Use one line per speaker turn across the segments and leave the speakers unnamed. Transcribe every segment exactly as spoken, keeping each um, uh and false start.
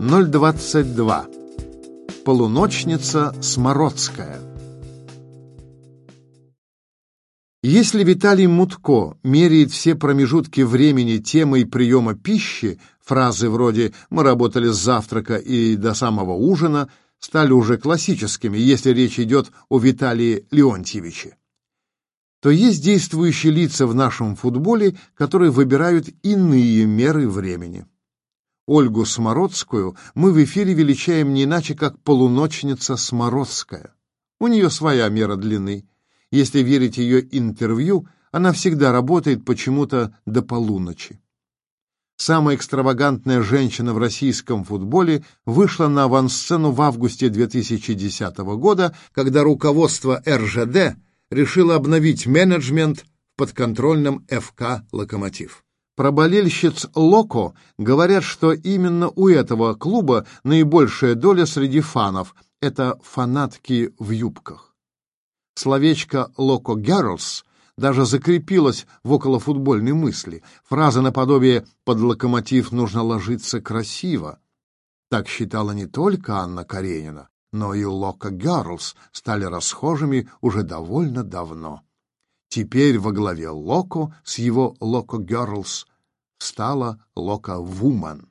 ноль двадцать два. Полуночница Смородская. Если Виталий Мутко меряет все промежутки времени темой приема пищи, фразы вроде «мы работали с завтрака и до самого ужина» стали уже классическими, если речь идет о Виталии Леонтьевиче, то есть действующие лица в нашем футболе, которые выбирают иные меры времени. Ольгу Смородскую мы в эфире величаем не иначе, как полуночница Смородская. У нее своя мера длины. Если верить ее интервью, она всегда работает почему-то до полуночи. Самая экстравагантная женщина в российском футболе вышла на авансцену в августе две тысячи десятого года, когда руководство эр жэ дэ решило обновить менеджмент в подконтрольном эф ка «Локомотив». Про болельщиц «Локо» говорят, что именно у этого клуба наибольшая доля среди фанов – это фанатки в юбках. Словечко «Локо Герлс» даже закрепилось в околофутбольной мысли. Фраза наподобие «под Локомотив нужно ложиться красиво». Так считала не только Анна Каренина, но и «Локо Герлс» стали расхожими уже довольно давно. Теперь во главе «Локо» с его «Локо Герлс» стала «Локо Вумен».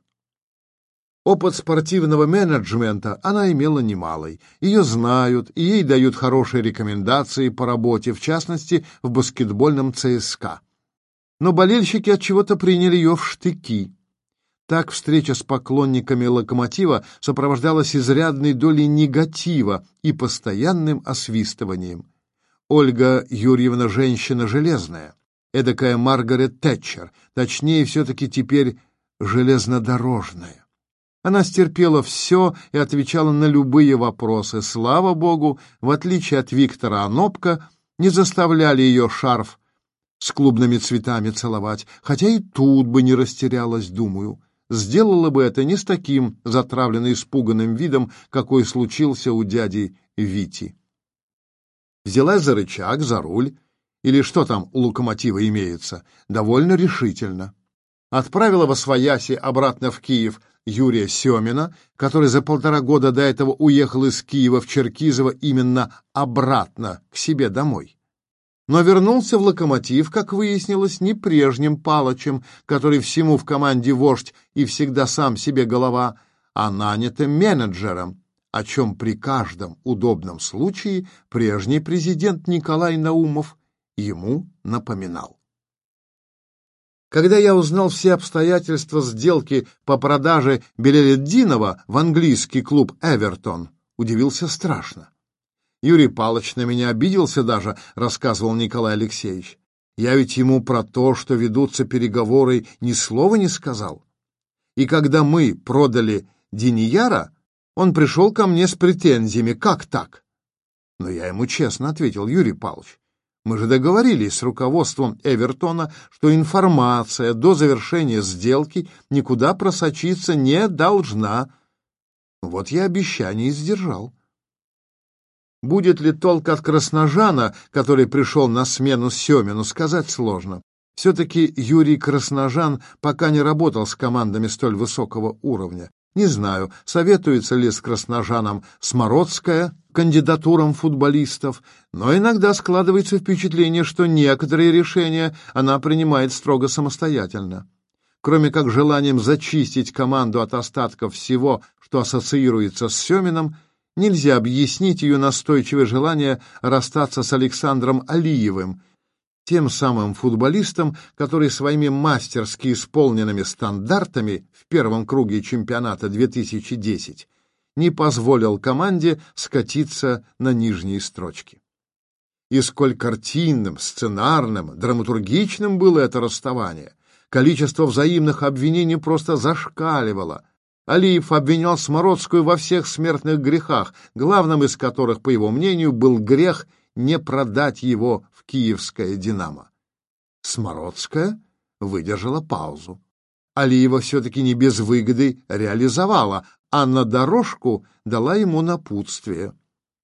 Опыт спортивного менеджмента она имела немалый. Ее знают, и ей дают хорошие рекомендации по работе, в частности, в баскетбольном цэ эс ка. Но болельщики от чего-то приняли ее в штыки. Так встреча с поклонниками «Локомотива» сопровождалась изрядной долей негатива и постоянным освистыванием. Ольга Юрьевна женщина железная, эдакая Маргарет Тэтчер, точнее, все-таки теперь железнодорожная. Она стерпела все и отвечала на любые вопросы. Слава богу, в отличие от Виктора Онопка, не заставляли ее шарф с клубными цветами целовать, хотя и тут бы не растерялась, думаю. Сделала бы это не с таким затравленно испуганным видом, какой случился у дяди Вити. Взялась за рычаг, за руль, или что там у «Локомотива» имеется, довольно решительно. Отправила восвояси обратно в Киев Юрия Семина, который за полтора года до этого уехал из Киева в Черкизово именно обратно к себе домой. Но вернулся в «Локомотив», как выяснилось, не прежним Палычем, который всему в команде вождь и всегда сам себе голова, а нанятым менеджером, о чем при каждом удобном случае прежний президент Николай Наумов ему напоминал. Когда я узнал все обстоятельства сделки по продаже Белялетдинова в английский клуб «Эвертон», удивился страшно. Юрий Павлович на меня обиделся даже, рассказывал Николай Алексеевич. Я ведь ему про то, что ведутся переговоры, ни слова не сказал. И когда мы продали Динияра, он пришел ко мне с претензиями. Как так? Но я ему честно ответил: Юрий Павлович, мы же договорились с руководством Эвертона, что информация до завершения сделки никуда просочиться не должна. Вот я обещание сдержал. Будет ли толк от Красножана, который пришел на смену Семину, сказать сложно. Все-таки Юрий Красножан пока не работал с командами столь высокого уровня. Не знаю, советуется ли с Красножаном Смородская кандидатурам футболистов, но иногда складывается впечатление, что некоторые решения она принимает строго самостоятельно. Кроме как желанием зачистить команду от остатков всего, что ассоциируется с Семиным, нельзя объяснить ее настойчивое желание расстаться с Александром Алиевым, тем самым футболистом, который своими мастерски исполненными стандартами в первом круге чемпионата две тысячи десятого не позволил команде скатиться на нижние строчки. И сколь картинным, сценарным, драматургичным было это расставание. Количество взаимных обвинений просто зашкаливало. Алиев обвинял Смородскую во всех смертных грехах, главным из которых, по его мнению, был грех не продать его в киевское «Динамо». Смородская выдержала паузу. Алиева все-таки не без выгоды реализовала, а на дорожку дала ему напутствие.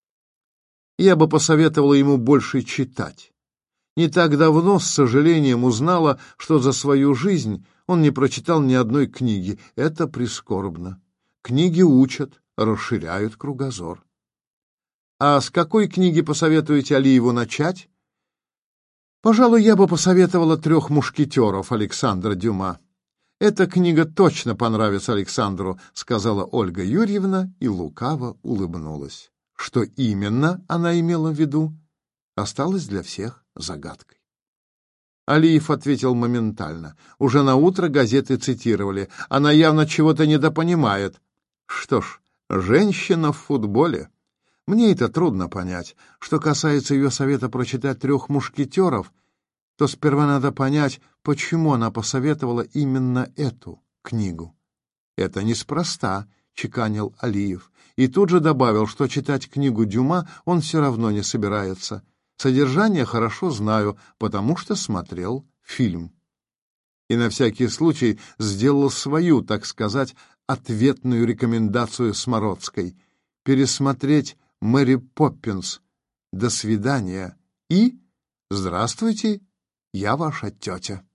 Я бы посоветовала ему больше читать. Не так давно, с сожалением, узнала, что за свою жизнь он не прочитал ни одной книги. Это прискорбно. Книги учат, расширяют кругозор. А с какой книги посоветуете Алиеву начать? Пожалуй, я бы посоветовала «Трех мушкетеров» Александра Дюма. «Эта книга точно понравится Александру», — сказала Ольга Юрьевна и лукаво улыбнулась. Что именно она имела в виду, осталось для всех загадкой. Алиев ответил моментально. Уже наутро газеты цитировали. Она явно чего-то недопонимает. Что ж, женщина в футболе. Мне это трудно понять. Что касается ее совета прочитать «Трех мушкетеров», то сперва надо понять, почему она посоветовала именно эту книгу. «Это неспроста», — чеканил Алиев, и тут же добавил, что читать книгу Дюма он все равно не собирается. Содержание хорошо знаю, потому что смотрел фильм. И на всякий случай сделал свою, так сказать, ответную рекомендацию Смородской — пересмотреть «Мэри Поппинс». До свидания и здравствуйте, я ваша тетя.